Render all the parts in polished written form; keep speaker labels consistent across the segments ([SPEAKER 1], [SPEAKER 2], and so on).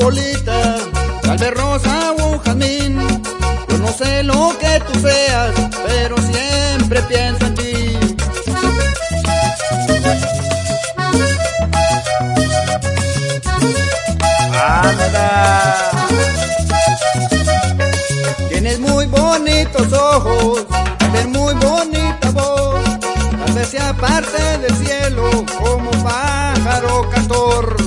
[SPEAKER 1] Lolita, tal vez rosa o un jazmín. Yo no sé lo que tú seas, pero siempre pienso en ti.
[SPEAKER 2] ¡Anda!
[SPEAKER 1] Tienes muy bonitos ojos, tal vez muy bonita voz, tal vez sea parte del cielo como pájaro cantor.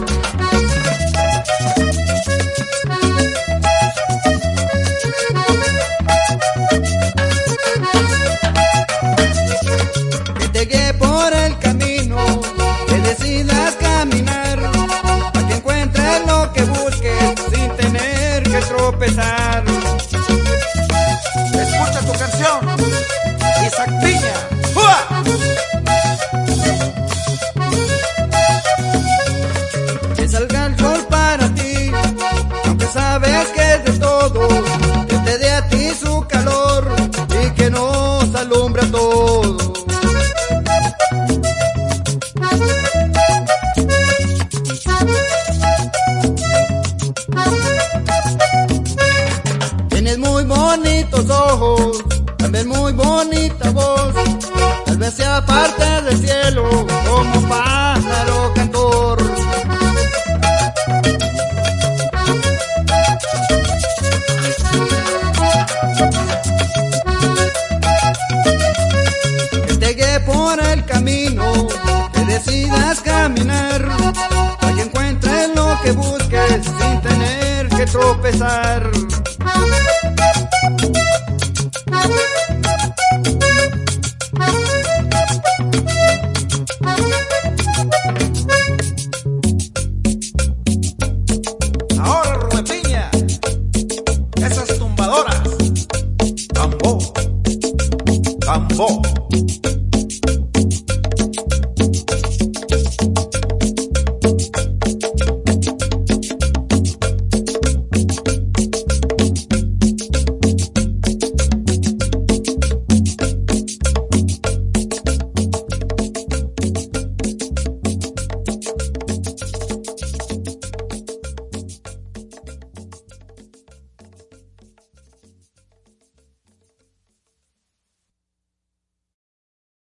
[SPEAKER 1] Que te guíe por el camino, que decidas caminar, para que encuentres lo que busques sin tener que tropezar.
[SPEAKER 2] Escucha tu canción, Isaac Piña. ¡Ua!
[SPEAKER 1] Que salga el sol para ti, aunque sabes que es de todo, que te dé a ti su calor y que nos alumbre a todos. Tienes muy bonitos ojos, también muy bonita voz, tal vez sea parte del cielo como pájaro cantor. Que te guíe por el camino, que decidas caminar, para que encuentres lo que busques sin tener que tropezar.